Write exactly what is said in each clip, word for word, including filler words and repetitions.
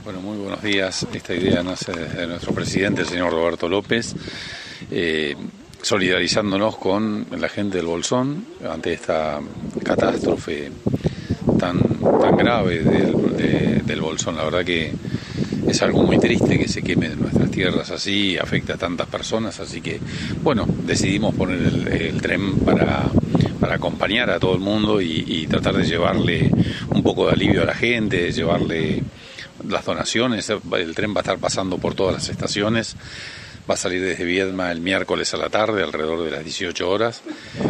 Bueno, muy buenos días. Esta idea nace desde nuestro presidente, el señor Roberto López, eh, solidarizándonos con la gente del Bolsón ante esta catástrofe tan, tan grave del, de, del Bolsón. La verdad que es algo muy triste que se quemen nuestras tierras así, afecta a tantas personas, así que, bueno, decidimos poner el, el tren para, para acompañar a todo el mundo y, y tratar de llevarle un poco de alivio a la gente, de llevarle las donaciones. El tren va a estar pasando por todas las estaciones, va a salir desde Viedma el miércoles a la tarde, alrededor de las dieciocho horas,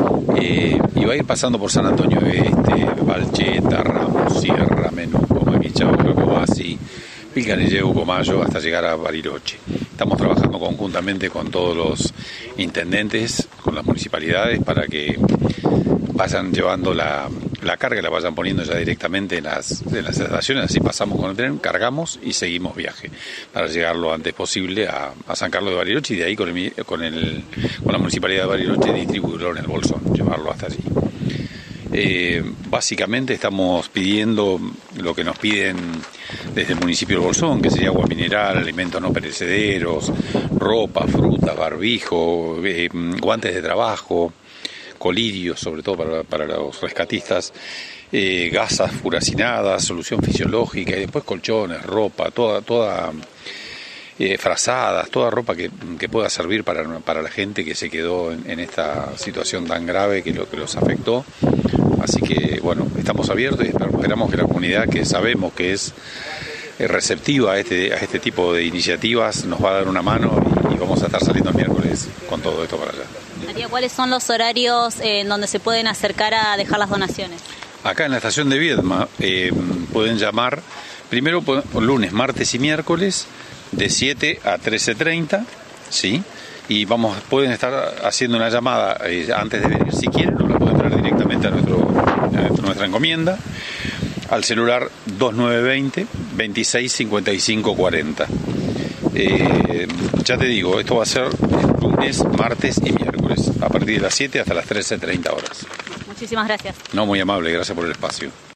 eh, y va a ir pasando por San Antonio Este, Valcheta, Ramos, Sierra, Menuco, Maquichao, Cacobasi, Pilcanilleu, Comayo, hasta llegar a Bariloche. Estamos trabajando conjuntamente con todos los intendentes, con las municipalidades, para que vayan llevando la, la carga, la vayan poniendo ya directamente en las, en las estaciones, así pasamos con el tren, cargamos y seguimos viaje, para llegar lo antes posible a, a San Carlos de Bariloche y de ahí con, el, con, el, con la municipalidad de Bariloche distribuirlo en el Bolsón, llevarlo hasta allí. Eh, básicamente estamos pidiendo lo que nos piden desde el municipio del Bolsón, que sería agua mineral, alimentos no perecederos, ropa, fruta, barbijo, eh, guantes de trabajo, colirios, sobre todo para, para los rescatistas, eh, gasas furacinadas, solución fisiológica, y después colchones, ropa, toda, toda eh, frazadas, toda ropa que, que pueda servir para, para la gente que se quedó en, en esta situación tan grave que, lo, que los afectó. Así que, bueno, estamos abiertos y esperamos que la comunidad, que sabemos que es receptiva a este, a este tipo de iniciativas, nos va a dar una mano y, y vamos a estar saliendo el miércoles con todo esto para allá. María, ¿cuáles son los horarios eh, en donde se pueden acercar a dejar las donaciones? Acá en la estación de Viedma eh, pueden llamar, primero lunes, martes y miércoles, de siete a trece treinta, ¿sí? Y vamos, pueden estar haciendo una llamada eh, antes de venir si quieren, o la pueden traer directamente a, nuestro, a nuestra encomienda, al celular dos nueve dos cero, veintiséis cincuenta y cinco cuarenta. Eh, ya te digo, esto va a ser lunes, martes y miércoles, a partir de las siete hasta las trece treinta horas. Muchísimas gracias. No, muy amable, gracias por el espacio.